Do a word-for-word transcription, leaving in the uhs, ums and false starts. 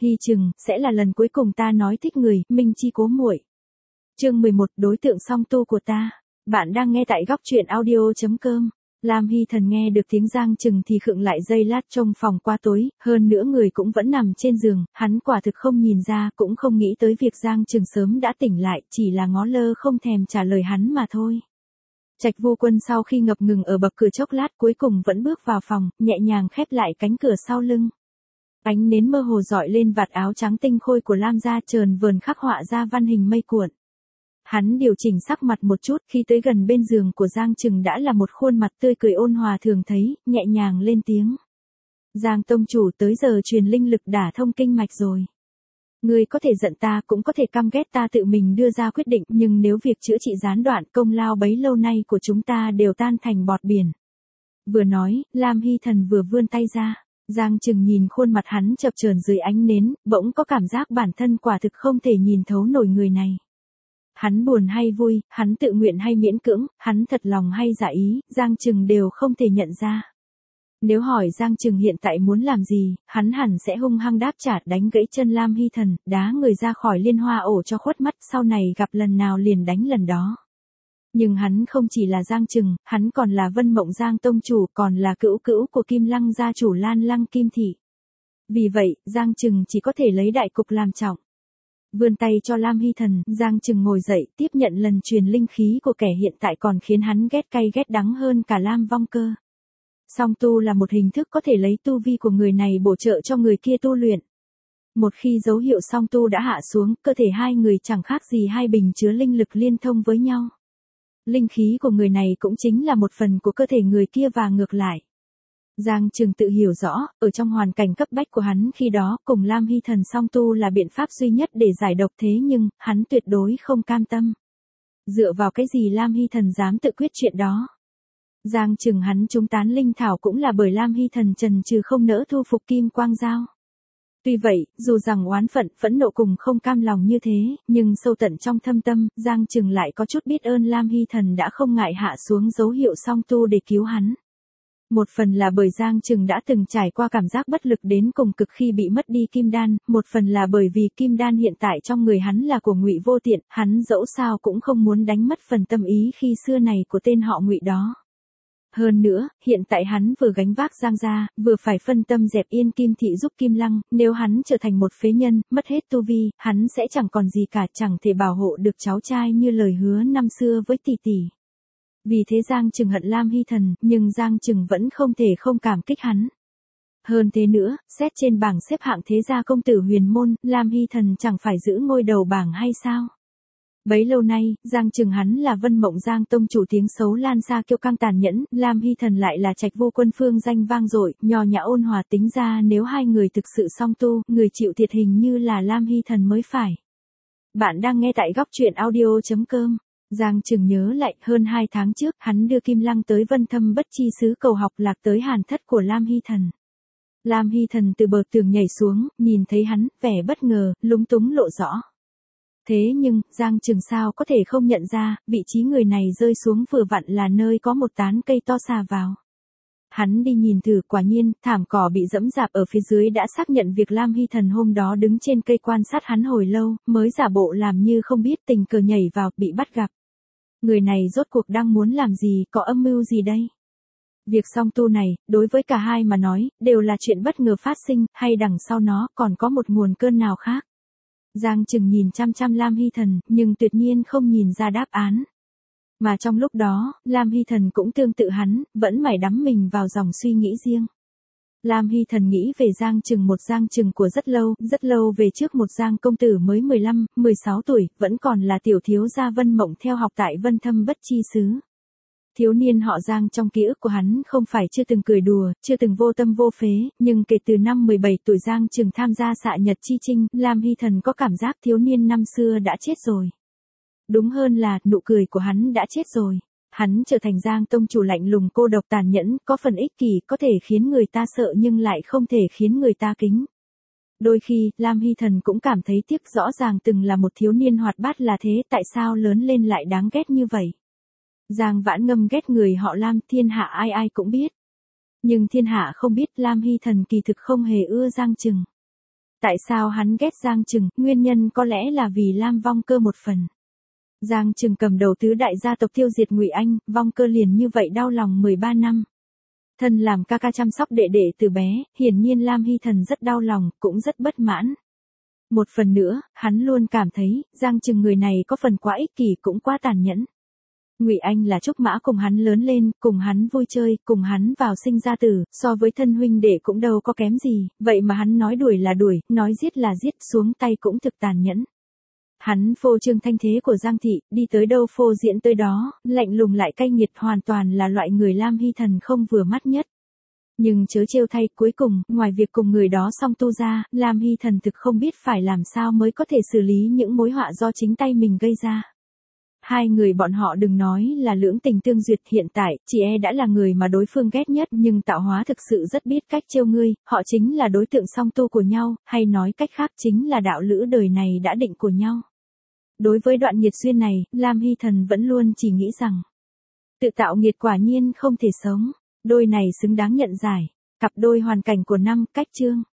Hy chừng, sẽ là lần cuối cùng ta nói thích người, Minh Chi cố muội. Chương mười một, đối tượng song tu của ta. Bạn đang nghe tại góc truyện audio chấm com. Lam Hy Thần nghe được tiếng Giang Trừng thì khựng lại giây lát, trong phòng qua tối, hơn nữa người cũng vẫn nằm trên giường, hắn quả thực không nhìn ra, cũng không nghĩ tới việc Giang Trừng sớm đã tỉnh lại, chỉ là ngó lơ không thèm trả lời hắn mà thôi. Trạch Vô Quân sau khi ngập ngừng ở bậc cửa chốc lát cuối cùng vẫn bước vào phòng, nhẹ nhàng khép lại cánh cửa sau lưng. Ánh nến mơ hồ dọi lên vạt áo trắng tinh khôi của Lam gia, trờn vờn khắc họa ra văn hình mây cuộn. Hắn điều chỉnh sắc mặt một chút, khi tới gần bên giường của Giang Trừng đã là một khuôn mặt tươi cười ôn hòa thường thấy, nhẹ nhàng lên tiếng. Giang tông chủ, tới giờ truyền linh lực đả thông kinh mạch rồi. Ngươi có thể giận ta, cũng có thể căm ghét ta, tự mình đưa ra quyết định, nhưng nếu việc chữa trị gián đoạn, công lao bấy lâu nay của chúng ta đều tan thành bọt biển. Vừa nói, Lam Hy Thần vừa vươn tay ra. Giang Trừng nhìn khuôn mặt hắn chập chờn dưới ánh nến, bỗng có cảm giác bản thân quả thực không thể nhìn thấu nổi người này. Hắn buồn hay vui, hắn tự nguyện hay miễn cưỡng, hắn thật lòng hay giả ý, Giang Trừng đều không thể nhận ra. Nếu hỏi Giang Trừng hiện tại muốn làm gì, hắn hẳn sẽ hung hăng đáp trả, đánh gãy chân Lam Hy Thần, đá người ra khỏi liên hoa ổ cho khuất mắt, sau này gặp lần nào liền đánh lần đó. Nhưng hắn không chỉ là Giang Trừng, hắn còn là Vân Mộng Giang tông chủ, còn là cữu cữu của Kim Lăng gia chủ Lan Lăng Kim Thị. Vì vậy, Giang Trừng chỉ có thể lấy đại cục làm trọng. Vươn tay cho Lam Hy Thần, Giang Trừng ngồi dậy, tiếp nhận lần truyền linh khí của kẻ hiện tại còn khiến hắn ghét cay ghét đắng hơn cả Lam Vong Cơ. Song tu là một hình thức có thể lấy tu vi của người này bổ trợ cho người kia tu luyện. Một khi dấu hiệu song tu đã hạ xuống, cơ thể hai người chẳng khác gì hai bình chứa linh lực liên thông với nhau. Linh khí của người này cũng chính là một phần của cơ thể người kia và ngược lại. Giang Trừng tự hiểu rõ, ở trong hoàn cảnh cấp bách của hắn khi đó, cùng Lam Hy Thần song tu là biện pháp duy nhất để giải độc, thế nhưng, hắn tuyệt đối không cam tâm. Dựa vào cái gì Lam Hy Thần dám tự quyết chuyện đó? Giang Trừng hắn trúng tán linh thảo cũng là bởi Lam Hy Thần chần chừ không nỡ thu phục Kim Quang Dao. Tuy vậy, dù rằng oán phận, phẫn nộ cùng không cam lòng như thế, nhưng sâu tận trong thâm tâm, Giang Trừng lại có chút biết ơn Lam Hy Thần đã không ngại hạ xuống dấu hiệu song tu để cứu hắn. Một phần là bởi Giang Trừng đã từng trải qua cảm giác bất lực đến cùng cực khi bị mất đi kim đan, một phần là bởi vì kim đan hiện tại trong người hắn là của Ngụy Vô Tiện, hắn dẫu sao cũng không muốn đánh mất phần tâm ý khi xưa này của tên họ Ngụy đó. Hơn nữa, hiện tại hắn vừa gánh vác Giang gia, vừa phải phân tâm dẹp yên Kim Thị giúp Kim Lăng, nếu hắn trở thành một phế nhân, mất hết tu vi, hắn sẽ chẳng còn gì cả, chẳng thể bảo hộ được cháu trai như lời hứa năm xưa với tỷ tỷ. Vì thế Giang Trừng hận Lam Hy Thần, nhưng Giang Trừng vẫn không thể không cảm kích hắn. Hơn thế nữa, xét trên bảng xếp hạng thế gia công tử huyền môn, Lam Hy Thần chẳng phải giữ ngôi đầu bảng hay sao? Bấy lâu nay, Giang Trừng hắn là Vân Mộng Giang tông chủ tiếng xấu lan xa kiêu căng tàn nhẫn, Lam Hy Thần lại là Trạch Vô Quân phương danh vang dội, nho nhã ôn hòa, tính ra nếu hai người thực sự song tu, người chịu thiệt hình như là Lam Hy Thần mới phải. Bạn đang nghe tại góc truyện audio chấm com. Giang Trừng nhớ lại, hơn hai tháng trước, hắn đưa Kim Lăng tới Vân Thâm Bất Chi xứ cầu học, lạc tới hàn thất của Lam Hy Thần. Lam Hy Thần từ bờ tường nhảy xuống, nhìn thấy hắn, vẻ bất ngờ, lúng túng lộ rõ. Thế nhưng, Giang Trừng sao có thể không nhận ra, vị trí người này rơi xuống vừa vặn là nơi có một tán cây to xà vào. Hắn đi nhìn thử, quả nhiên, thảm cỏ bị dẫm dạp ở phía dưới đã xác nhận việc Lam Hy Thần hôm đó đứng trên cây quan sát hắn hồi lâu, mới giả bộ làm như không biết, tình cờ nhảy vào, bị bắt gặp. Người này rốt cuộc đang muốn làm gì, có âm mưu gì đây? Việc song tu này, đối với cả hai mà nói, đều là chuyện bất ngờ phát sinh, hay đằng sau nó còn có một nguồn cơn nào khác? Giang Trừng nhìn chăm chăm Lam Hy Thần, nhưng tuyệt nhiên không nhìn ra đáp án. Mà trong lúc đó, Lam Hy Thần cũng tương tự hắn, vẫn mải đắm mình vào dòng suy nghĩ riêng. Lam Hy Thần nghĩ về Giang Trừng, một Giang Trừng của rất lâu, rất lâu về trước, một Giang công tử mới mười lăm, mười sáu tuổi, vẫn còn là tiểu thiếu gia Vân Mộng theo học tại Vân Thâm Bất Chi xứ. Thiếu niên họ Giang trong ký ức của hắn không phải chưa từng cười đùa, chưa từng vô tâm vô phế, nhưng kể từ năm mười bảy tuổi Giang Trừng tham gia xạ nhật chi chinh, Lam Hy Thần có cảm giác thiếu niên năm xưa đã chết rồi. Đúng hơn là, nụ cười của hắn đã chết rồi. Hắn trở thành Giang tông chủ lạnh lùng, cô độc, tàn nhẫn, có phần ích kỷ, có thể khiến người ta sợ nhưng lại không thể khiến người ta kính. Đôi khi, Lam Hy Thần cũng cảm thấy tiếc, rõ ràng từng là một thiếu niên hoạt bát là thế, tại sao lớn lên lại đáng ghét như vậy. Giang Vãn Ngâm ghét người họ Lam, thiên hạ ai ai cũng biết. Nhưng thiên hạ không biết Lam Hy Thần kỳ thực không hề ưa Giang Trừng. Tại sao hắn ghét Giang Trừng, nguyên nhân có lẽ là vì Lam Vong Cơ một phần. Giang Trừng cầm đầu tứ đại gia tộc tiêu diệt Ngụy Anh, Vong Cơ liền như vậy đau lòng mười ba năm. Thân làm ca ca chăm sóc đệ đệ từ bé, hiển nhiên Lam Hy Thần rất đau lòng, cũng rất bất mãn. Một phần nữa, hắn luôn cảm thấy, Giang Trừng người này có phần quá ích kỷ cũng quá tàn nhẫn. Ngụy Anh là trúc mã cùng hắn lớn lên, cùng hắn vui chơi, cùng hắn vào sinh ra tử, so với thân huynh đệ cũng đâu có kém gì, vậy mà hắn nói đuổi là đuổi, nói giết là giết, xuống tay cũng thực tàn nhẫn. Hắn phô trương thanh thế của Giang thị, đi tới đâu phô diễn tới đó, lạnh lùng lại cay nghiệt, hoàn toàn là loại người Lam Hy Thần không vừa mắt nhất. Nhưng chớ trêu thay, cuối cùng, ngoài việc cùng người đó song tu ra, Lam Hy Thần thực không biết phải làm sao mới có thể xử lý những mối họa do chính tay mình gây ra. Hai người bọn họ đừng nói là lưỡng tình tương duyệt, hiện tại, chị e đã là người mà đối phương ghét nhất, nhưng tạo hóa thực sự rất biết cách trêu ngươi, họ chính là đối tượng song tu của nhau, hay nói cách khác chính là đạo lữ đời này đã định của nhau. Đối với đoạn nghiệt duyên này, Lam Hy Thần vẫn luôn chỉ nghĩ rằng, tự tạo nghiệt quả nhiên không thể sống, đôi này xứng đáng nhận giải, cặp đôi hoàn cảnh của năm, cách chương.